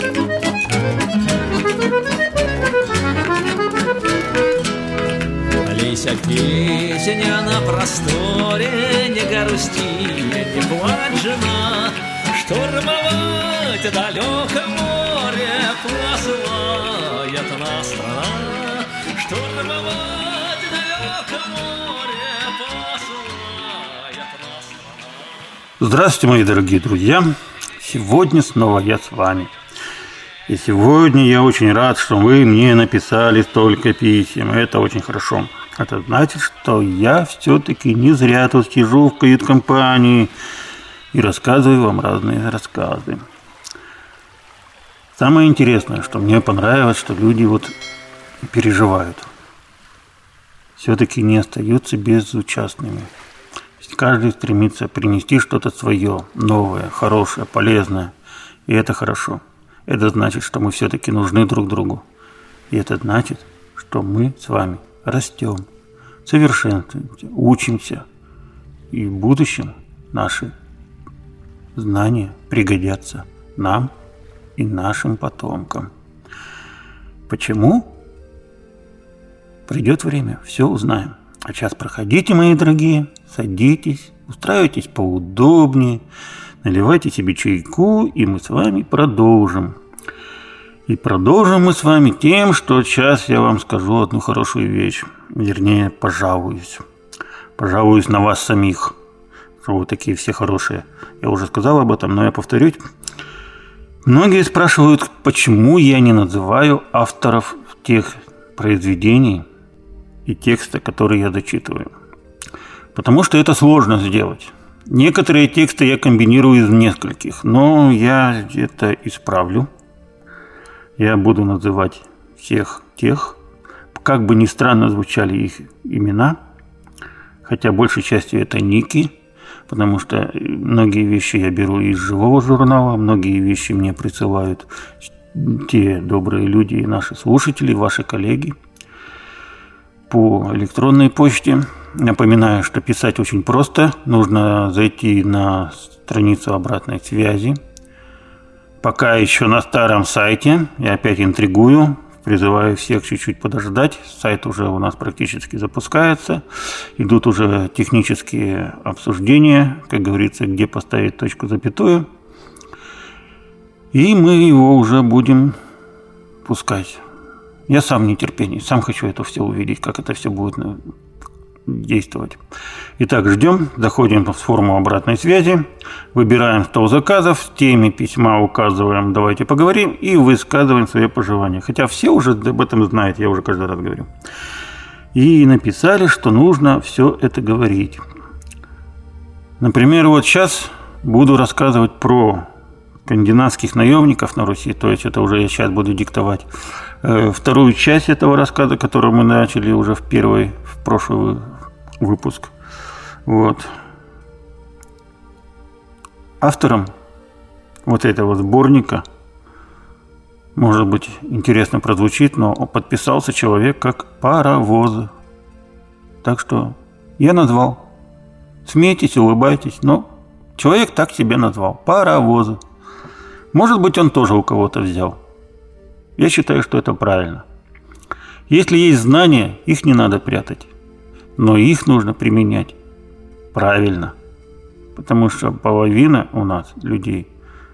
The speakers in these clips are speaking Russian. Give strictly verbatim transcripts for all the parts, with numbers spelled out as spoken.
Лися, песня на просторе, не грусти, не плачь, жена, штурмовать далеко море посылает нас страна, штурмовать далеко море посылает нас страна. Здравствуйте, мои дорогие друзья! Сегодня снова я с вами. И сегодня я очень рад, что вы мне написали столько писем. Это очень хорошо. Это значит, что я все-таки не зря тут сижу в кают-компании и рассказываю вам разные рассказы. Самое интересное, что мне понравилось, что люди вот переживают. Все-таки не остаются безучастными. Каждый стремится принести что-то свое, новое, хорошее, полезное. И это хорошо. Это значит, что мы все-таки нужны друг другу. И это значит, что мы с вами растем, совершенствуемся, учимся. И в будущем наши знания пригодятся нам и нашим потомкам. Почему? Придет время, все узнаем. А сейчас проходите, мои дорогие, садитесь, устраивайтесь поудобнее, наливайте себе чайку, и мы с вами продолжим. И продолжим мы с вами тем, что сейчас я вам скажу одну хорошую вещь. Вернее, пожалуюсь. Пожалуюсь на вас самих, что вы такие все хорошие. Я уже сказал об этом, но я повторюсь. Многие спрашивают, почему я не называю авторов тех произведений и текста, которые я зачитываю. Потому что это сложно сделать. Некоторые тексты я комбинирую из нескольких, но я это исправлю. Я буду называть всех тех, как бы ни странно звучали их имена, хотя большей частью это ники, потому что многие вещи я беру из живого журнала, многие вещи мне присылают те добрые люди и наши слушатели, ваши коллеги по электронной почте. Напоминаю, что писать очень просто. Нужно зайти на страницу обратной связи. Пока еще на старом сайте. Я опять интригую. Призываю всех чуть-чуть подождать. Сайт уже у нас практически запускается. Идут уже технические обсуждения. Как говорится, где поставить точку запятую. И мы его уже будем пускать. Я сам в нетерпении. Сам хочу это все увидеть, как это все будет действовать. Итак, ждем, заходим в форму обратной связи, выбираем стол заказов, в теме письма указываем «давайте поговорим» и высказываем свои пожелания. Хотя все уже об этом знают, я уже каждый раз говорю. И написали, что нужно все это говорить. Например, вот сейчас буду рассказывать про скандинавских наемников на Руси, то есть это уже я сейчас буду диктовать вторую часть этого рассказа, которую мы начали уже в первый, в прошлый выпуск. Вот. Автором вот этого сборника, может быть, интересно прозвучит, но подписался человек как Паровоз. Так что я назвал. Смейтесь, улыбайтесь, но человек так себя назвал. Паровоз. Может быть, он тоже у кого-то взял. Я считаю, что это правильно. Если есть знания, их не надо прятать. Но их нужно применять правильно. Потому что половина у нас людей,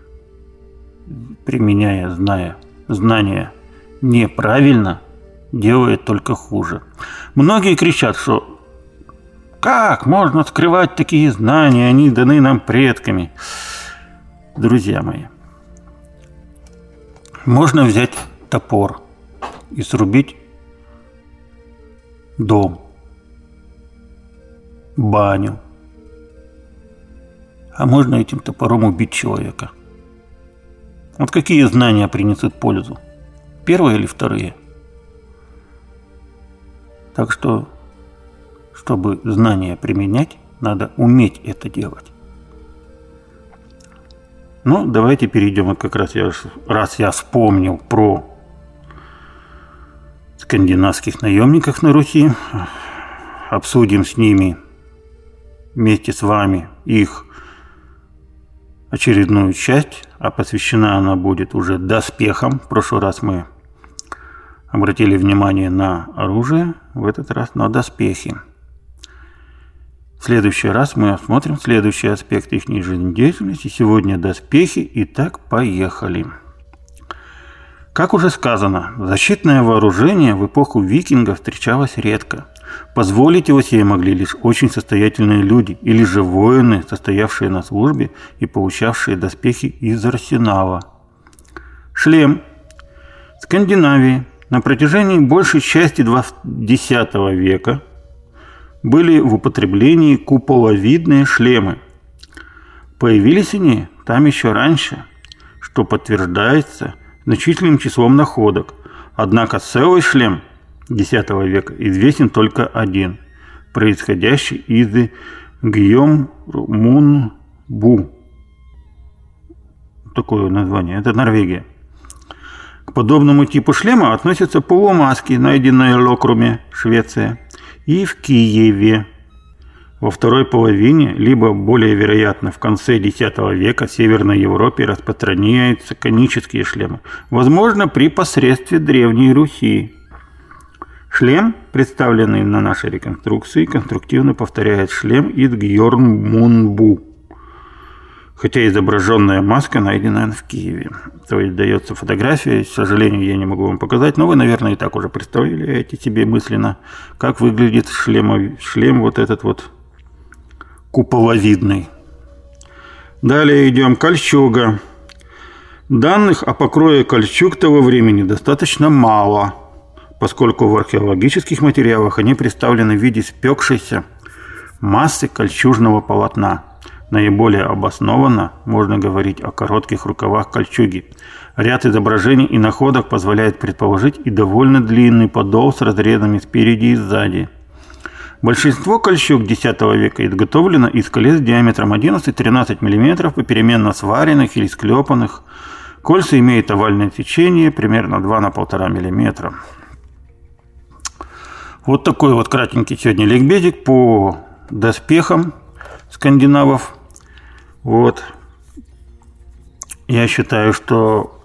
применяя, зная, знания неправильно, делает только хуже. Многие кричат, что как можно скрывать такие знания, они даны нам предками. Друзья мои, можно взять топор и срубить дом, баню. А можно этим топором убить человека. Вот какие знания принесут пользу? Первые или вторые? Так что, чтобы знания применять, надо уметь это делать. Ну, давайте перейдем, вот как раз я, раз я вспомнил про скандинавских наемников на Руси, обсудим с ними вместе с вами их очередную часть, а посвящена она будет уже доспехам. В прошлый раз мы обратили внимание на оружие, в этот раз на доспехи. В следующий раз мы осмотрим следующий аспект их жизнедеятельности. Сегодня доспехи. Итак, поехали. Как уже сказано, защитное вооружение в эпоху викингов встречалось редко. Позволить его себе могли лишь очень состоятельные люди или же воины, состоявшие на службе и получавшие доспехи из арсенала. Шлем. В Скандинавии на протяжении большей части двадцатого века были в употреблении куполовидные шлемы. Появились они там еще раньше, что подтверждается значительным числом находок. Однако целый шлем десятого века известен только один, происходящий из Гьоммунбу. Такое название. Это Норвегия. К подобному типу шлема относятся полумаски, найденные в Локруме, Швеция, и в Киеве. Во второй половине, либо более вероятно в конце десятого века в Северной Европе распространяются конические шлемы, возможно, при посредстве Древней Руси. Шлем, представленный на нашей реконструкции, конструктивно повторяет шлем из Гьоммунбу, хотя изображенная маска найдена в Киеве. То есть дается фотография, к сожалению, я не могу вам показать, но вы, наверное, и так уже представляете себе мысленно, как выглядит шлем, шлем вот этот вот куполовидный. Далее идем. Кольчуга. Данных о покрое кольчуг того времени достаточно мало, поскольку в археологических материалах они представлены в виде спекшейся массы кольчужного полотна. Наиболее обоснованно можно говорить о коротких рукавах кольчуги. Ряд изображений и находок позволяет предположить и довольно длинный подол с разрезами спереди и сзади. Большинство кольчуг десятого века изготовлено из колец диаметром одиннадцать-тринадцать мм, попеременно сваренных или склепанных. Кольца имеют овальное сечение примерно два на полтора миллиметра. Вот такой вот кратенький сегодня ликбезик по доспехам скандинавов. Вот. Я считаю, что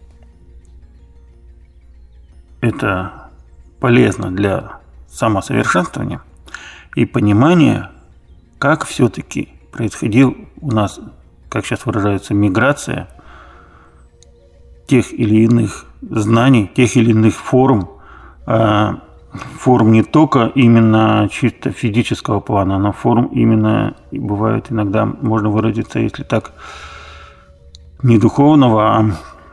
это полезно для самосовершенствования и понимания, как все-таки происходил у нас, как сейчас выражаются, миграция тех или иных знаний, тех или иных форм, форм не только именно чисто физического плана, но форм именно, и бывает иногда, можно выразиться, если так, не духовного, а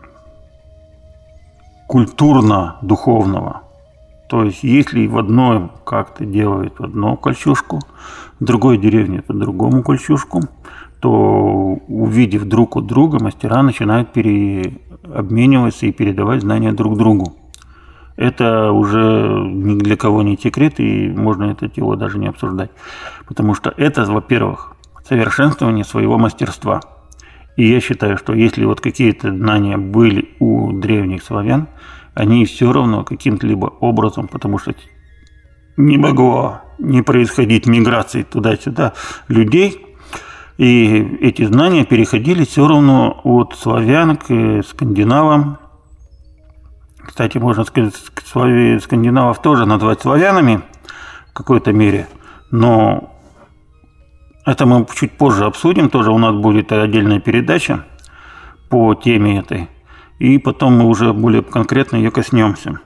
культурно-духовного. То есть, если в одной как-то делают одну кольчужку, в другой деревне по другому кольчужку, то, увидев друг у друга, мастера начинают переобмениваться и передавать знания друг другу. Это уже ни для кого не секрет, и можно это дело даже не обсуждать. Потому что это, во-первых, совершенствование своего мастерства. И я считаю, что если вот какие-то знания были у древних славян, они все равно каким-то либо образом, потому что не могло не происходить миграции туда-сюда людей, и эти знания переходили все равно от славян к скандинавам. Кстати, можно сказать, скандинавов тоже назвать славянами в какой-то мере, но это мы чуть позже обсудим, тоже у нас будет отдельная передача по теме этой, и потом мы уже более конкретно ее коснемся.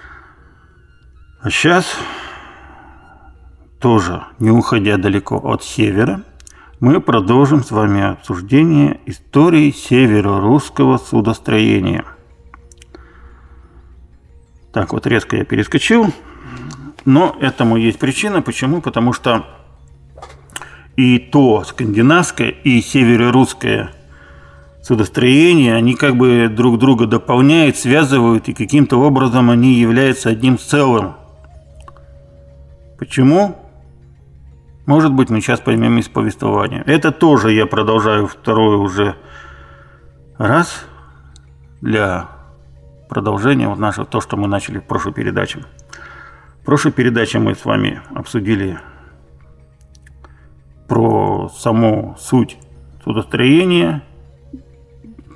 А сейчас, тоже не уходя далеко от севера, мы продолжим с вами обсуждение истории северо-русского судостроения. Так, вот резко я перескочил, но этому есть причина. Почему? Потому что и то скандинавское, и северо-русское судостроение, они как бы друг друга дополняют, связывают, и каким-то образом они являются одним целым. Почему? Может быть, мы сейчас поймем из повествования. Это тоже я продолжаю второй уже раз для продолжения вот нашего, то, что мы начали в прошлой передаче. В прошлой передаче мы с вами обсудили про саму суть судостроения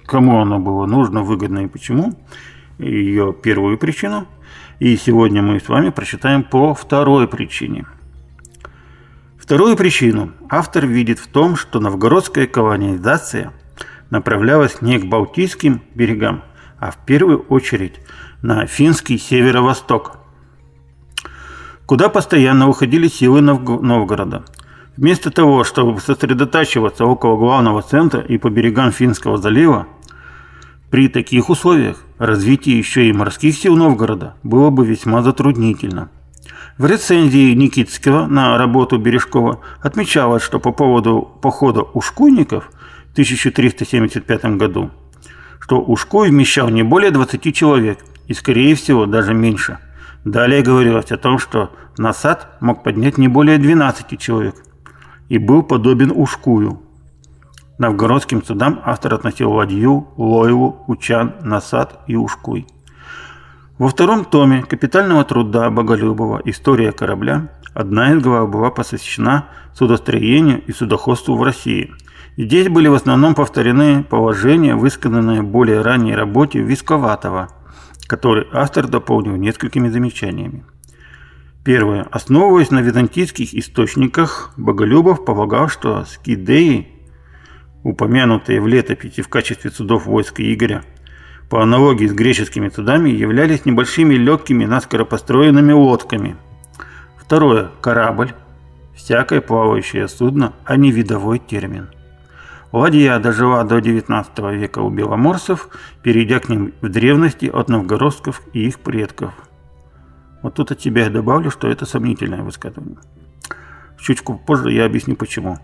кому оно было нужно, выгодно и почему, ее первую причину. И сегодня мы с вами прочитаем по второй причине. Вторую причину автор видит в том, что новгородская колонизация направлялась не к Балтийским берегам, а в первую очередь на финский северо-восток, куда постоянно уходили силы Новгорода. Вместо того, чтобы сосредотачиваться около главного центра и по берегам Финского залива, при таких условиях развитие еще и морских сил Новгорода было бы весьма затруднительно. В рецензии Никитского на работу Бережкова отмечалось, что по поводу похода ушкуйников в тысяча триста семьдесят пятом году, что Ушкуй вмещал не более двадцати человек и, скорее всего, даже меньше. Далее говорилось о том, что Насад мог поднять не более двенадцати человек и был подобен Ушкую. Новгородским судам автор относил ладью, лоеву, учан, Насад и Ушкуй. Во втором томе капитального труда Боголюбова «История корабля» одна из глав была посвящена судостроению и судоходству в России. Здесь были в основном повторены положения, высказанные в более ранней работе Висковатого, который автор дополнил несколькими замечаниями. Первое. Основываясь на византийских источниках, Боголюбов полагал, что скидеи, упомянутые в летописи в качестве судов войска Игоря, по аналогии с греческими судами, являлись небольшими легкими наскоро построенными лодками. Второе. Корабль. Всякое плавающее судно, а не видовой термин. Ладья дожила до девятнадцатого века у беломорцев, перейдя к ним в древности от новгородцев и их предков. Вот тут от себя я добавлю, что это сомнительное высказывание. Чуточку позже я объясню почему.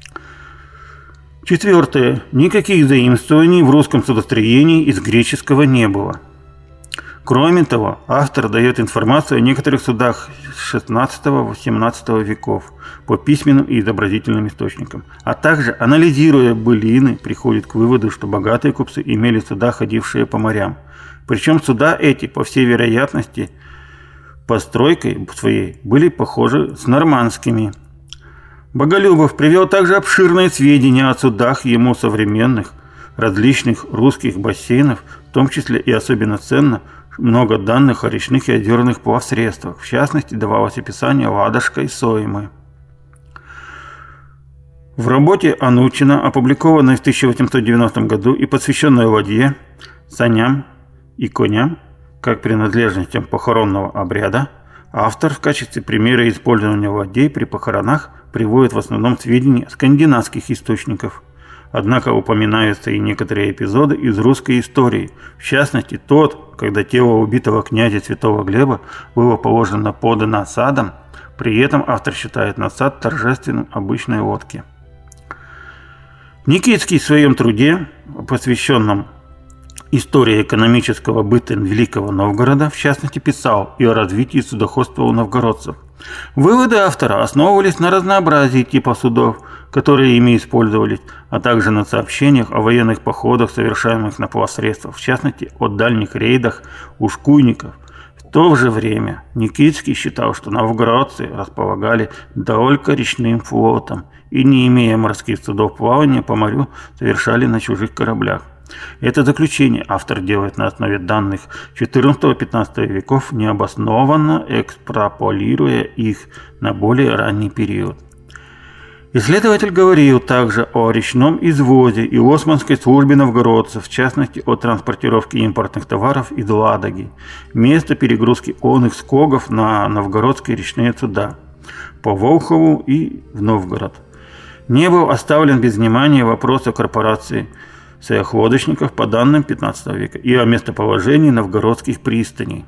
Четвертое. Никаких заимствований в русском судостроении из греческого не было. Кроме того, автор дает информацию о некоторых судах шестнадцатого-восемнадцатого веков по письменным и изобразительным источникам, а также, анализируя былины, приходит к выводу, что богатые купцы имели суда, ходившие по морям. Причем суда эти, по всей вероятности, постройкой своей были похожи с нормандскими. Боголюбов привел также обширные сведения о судах ему современных, различных русских бассейнов, в том числе и особенно ценно, много данных о речных и озерных плавсредствах. В частности, давалось описание Ладожка и Соймы. В работе Анучина, опубликованной в тысяча восемьсот девяностом году и посвященной ладье, саням и коням, как принадлежностям похоронного обряда, автор в качестве примера использования ладей при похоронах приводит в основном сведения скандинавских источников. Однако упоминаются и некоторые эпизоды из русской истории, в частности тот, когда тело убитого князя Святого Глеба было положено под насадом, при этом автор считает насад торжественным обычной лодки. Никитский в своем труде, посвященном истории экономического быта Великого Новгорода, в частности, писал и о развитии судоходства у новгородцев. Выводы автора основывались на разнообразии типов судов, которые ими использовались, а также на сообщениях о военных походах, совершаемых на плавсредствах, в частности, о дальних рейдах ушкуйников. В то же время Никитский считал, что новгородцы располагали только речным флотом и, не имея морских судов плавания по морю, совершали на чужих кораблях. Это заключение автор делает на основе данных четырнадцатого-пятнадцатого веков, необоснованно экстраполируя их на более ранний период. Исследователь говорил также о речном извозе и османской службе новгородцев, в частности о транспортировке импортных товаров из Ладоги, место перегрузки онных скогов на новгородские речные суда по Волхову и в Новгород. Не был оставлен без внимания вопрос о корпорации лодочников по данным пятнадцатого века и о местоположении новгородских пристаней.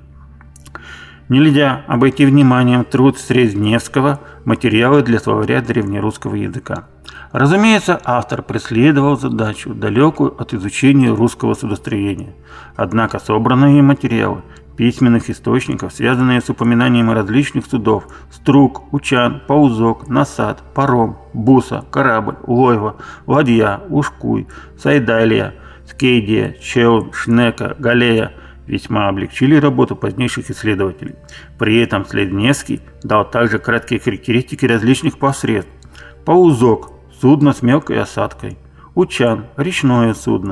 Нельзя обойти вниманием труд Срезневского «Материалы для словаря древнерусского языка». Разумеется, автор преследовал задачу, далекую от изучения русского судостроения. Однако собранные материалы письменных источников, связанные с упоминанием различных судов – струк, учан, паузок, насад, паром, буса, корабль, лойва, ладья, ушкуй, сайдалия, скейдия, челн, шнека, галея – весьма облегчили работу позднейших исследователей. При этом Следневский дал также краткие характеристики различных плавсредств. Паузок – судно с мелкой осадкой. Учан – речное судно.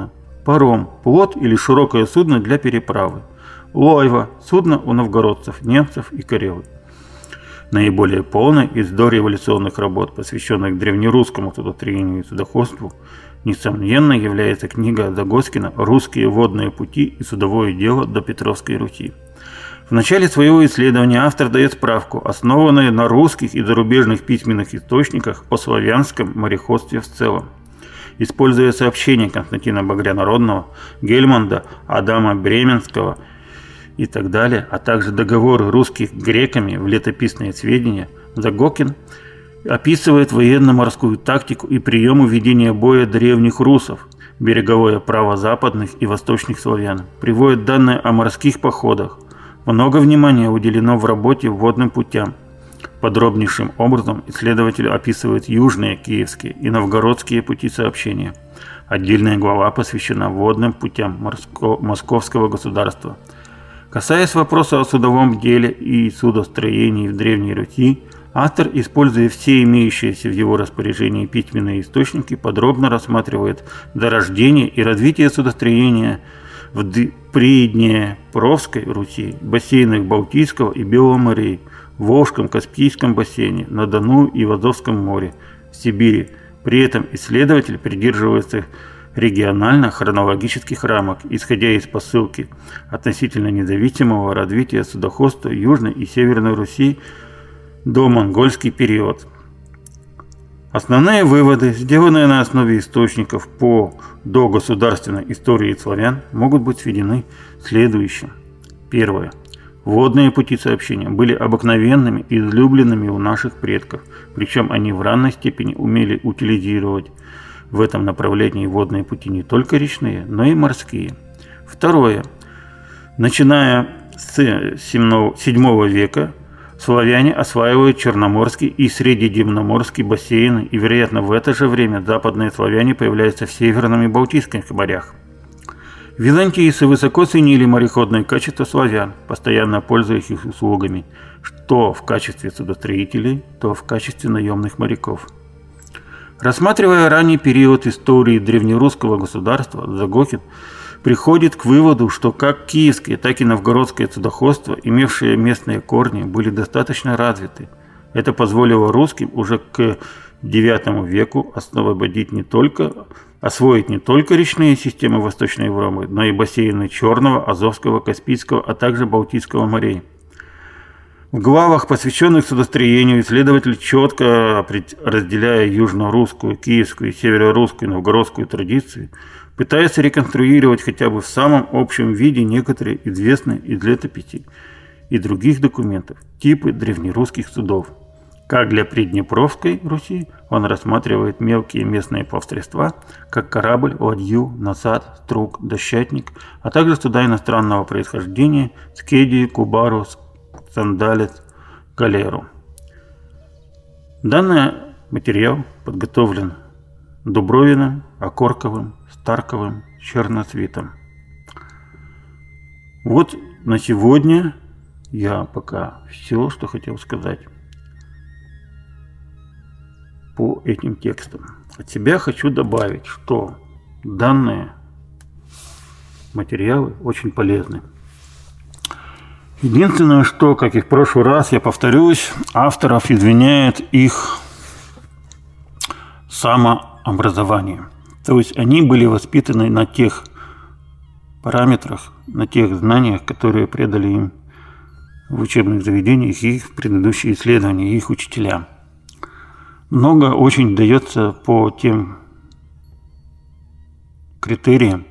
Паром – плот или широкое судно для переправы. Лойва – судно у новгородцев, немцев и карелы. Наиболее полной из дореволюционных работ, посвященных древнерусскому судостроению и судоходству, несомненно является книга Загоскина «Русские водные пути и судовое дело до Петровской Руси». В начале своего исследования автор дает справку, основанную на русских и зарубежных письменных источниках о славянском мореходстве в целом. Используя сообщения Константина Багрянародного, Гельмонда, Адама Бременского и так далее, а также договоры русских с греками в летописные сведения, Загокин описывает военно-морскую тактику и приемы ведения боя древних русов, береговое право западных и восточных славян, приводит данные о морских походах. Много внимания уделено в работе водным путям. Подробнейшим образом исследователь описывает южные, киевские и новгородские пути сообщения. Отдельная глава посвящена водным путям морско- московского государства. Касаясь вопроса о судовом деле и судостроении в Древней Руси, автор, используя все имеющиеся в его распоряжении письменные источники, подробно рассматривает зарождение и развитие судостроения в Приднепровской Руси, бассейнах Балтийского и Белого морей, в Волжском, Каспийском бассейне, на Дону и в Азовском море, в Сибири. При этом исследователь придерживается регионально-хронологических рамок, исходя из посылки относительно независимого развития судоходства Южной и Северной Руси до монгольский период. Основные выводы, сделанные на основе источников по догосударственной истории славян, могут быть сведены следующим. Первое. Водные пути сообщения были обыкновенными и излюбленными у наших предков, причем они в равной степени умели утилизировать в этом направлении водные пути не только речные, но и морские. Второе. Начиная с седьмого века славяне осваивают Черноморский и Средиземноморский бассейны, и, вероятно, в это же время западные славяне появляются в Северном и Балтийских морях. Византийцы высоко ценили мореходные качества славян, постоянно пользуясь их услугами, что в качестве судостроителей, то в качестве наемных моряков. Рассматривая ранний период истории древнерусского государства, Загокин приходит к выводу, что как киевское, так и новгородское судоходство, имевшие местные корни, были достаточно развиты. Это позволило русским уже к девятому веку освободить не только, освоить не только речные системы Восточной Европы, но и бассейны Черного, Азовского, Каспийского, а также Балтийского морей. В главах, посвященных судостроению, исследователь четко разделяя южно-русскую, киевскую, северо-русскую и новгородскую традиции, пытается реконструировать хотя бы в самом общем виде некоторые известные из летописей и других документов типы древнерусских судов. Как для Приднепровской Руси, он рассматривает мелкие местные плавсредства, как корабль, ладью, насад, струк, дощатник, а также суда иностранного происхождения, скедию, кубару, сандалец, галеру. Данный материал подготовлен Дубровиным, Окорковым, Старковым, Черносвитом. Вот на сегодня я пока все, что хотел сказать по этим текстам. От себя хочу добавить, что данные материалы очень полезны. Единственное, что, как и в прошлый раз, я повторюсь, авторов извиняет их самообразование. То есть они были воспитаны на тех параметрах, на тех знаниях, которые предали им в учебных заведениях их предыдущие исследования, их учителя. Много очень дается по тем критериям.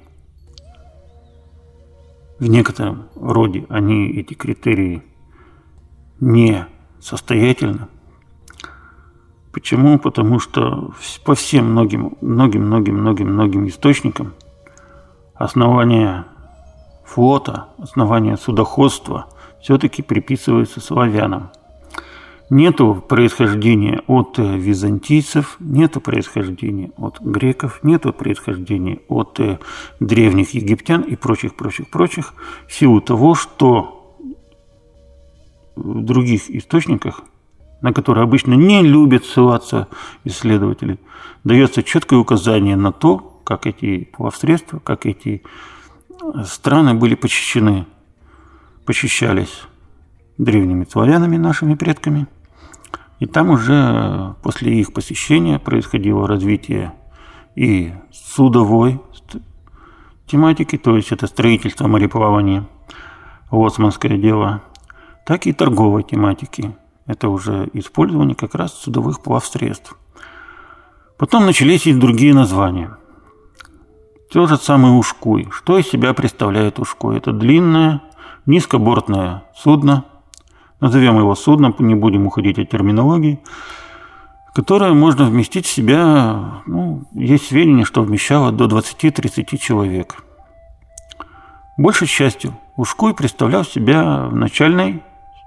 В некотором роде они, эти критерии, не состоятельны. Почему? Потому что по всем многим, многим, многим, многим, многим источникам основание флота, основание судоходства все-таки приписывается славянам. Нету происхождения от византийцев, нету происхождения от греков, нету происхождения от древних египтян и прочих, прочих, прочих, в силу того, что в других источниках, на которые обычно не любят ссылаться исследователи, дается четкое указание на то, как эти плавсредства, как эти страны были почищены, почищались древними славянами, нашими предками. И там уже после их посещения происходило развитие и судовой тематики, то есть это строительство, мореплавание, лоцманское дело, так и торговой тематики. Это уже использование как раз судовых плавсредств. Потом начались и другие названия. Тот же самый ушкуй. Что из себя представляет ушкуй? Это длинное, низкобортное судно, назовем его судном, не будем уходить от терминологии, которое можно вместить в себя, ну, есть сведения, что вмещало до двадцати-тридцати человек. Большей частью ушкуй представлял в себя в начальной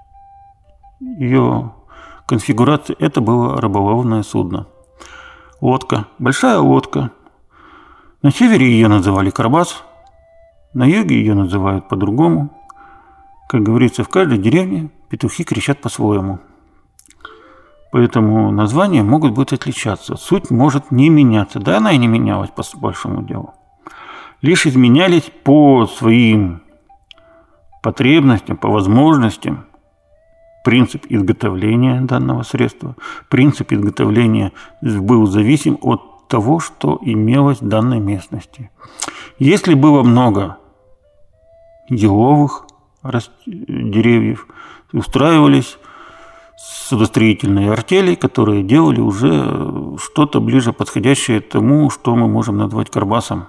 ее конфигурации, это было рыболовное судно. Лодка, большая лодка. На севере ее называли карбас, на юге ее называют по-другому. Как говорится, в каждой деревне петухи кричат по-своему. Поэтому названия могут быть отличаться. Суть может не меняться. Да, она и не менялась по большому делу. Лишь изменялись по своим потребностям, по возможностям принцип изготовления данного средства. Принцип изготовления был зависим от того, что имелось в данной местности. Если было много еловых деревьев, устраивались судостроительные артели, которые делали уже что-то ближе подходящее тому, что мы можем назвать карбасом,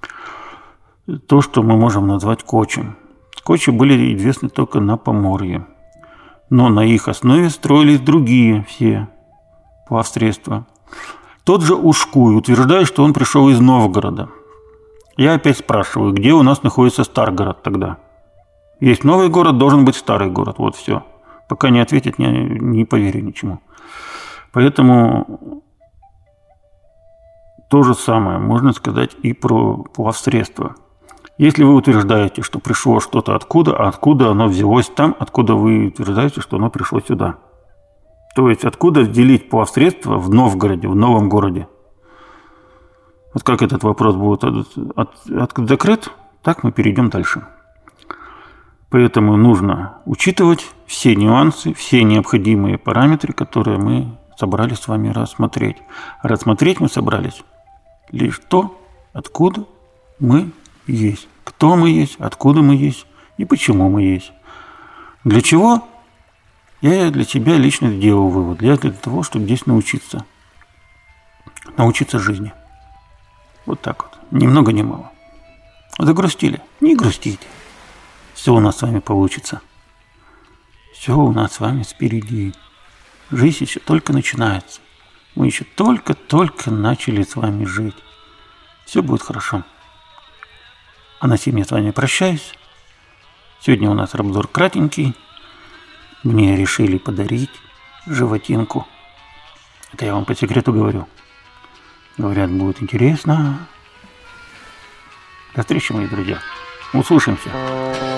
то, что мы можем назвать кочем. Кочи были известны только на Поморье, но на их основе строились другие все плавсредства. Тот же ушкуй утверждает, что он пришел из Новгорода. Я опять спрашиваю, где у нас находится Старгород тогда? Есть новый город, должен быть старый город. Вот все. Пока не ответит, не, не поверю ничему. Поэтому то же самое можно сказать и про плавсредства. Если вы утверждаете, что пришло что-то откуда, а откуда оно взялось там, откуда вы утверждаете, что оно пришло сюда. То есть откуда взялись плавсредства в Новгороде, в новом городе. Вот как этот вопрос будет от, от, от, закрыт, так мы перейдем дальше. Поэтому нужно учитывать все нюансы, все необходимые параметры, которые мы собрались с вами рассмотреть. Рассмотреть мы собрались лишь то, откуда мы есть, кто мы есть, откуда мы есть и почему мы есть. Для чего? Я для себя лично сделал вывод. Я для того, чтобы здесь научиться. Научиться жизни. Вот так вот. Ни много ни мало. Загрустили? Не грустите. Все у нас с вами получится. Все у нас с вами впереди. Жизнь еще только начинается. Мы еще только-только начали с вами жить. Все будет хорошо. А на сим я с вами прощаюсь. Сегодня у нас обзор кратенький. Мне решили подарить животинку. Это я вам по секрету говорю. Говорят, будет интересно. До встречи, мои друзья. Услышимся.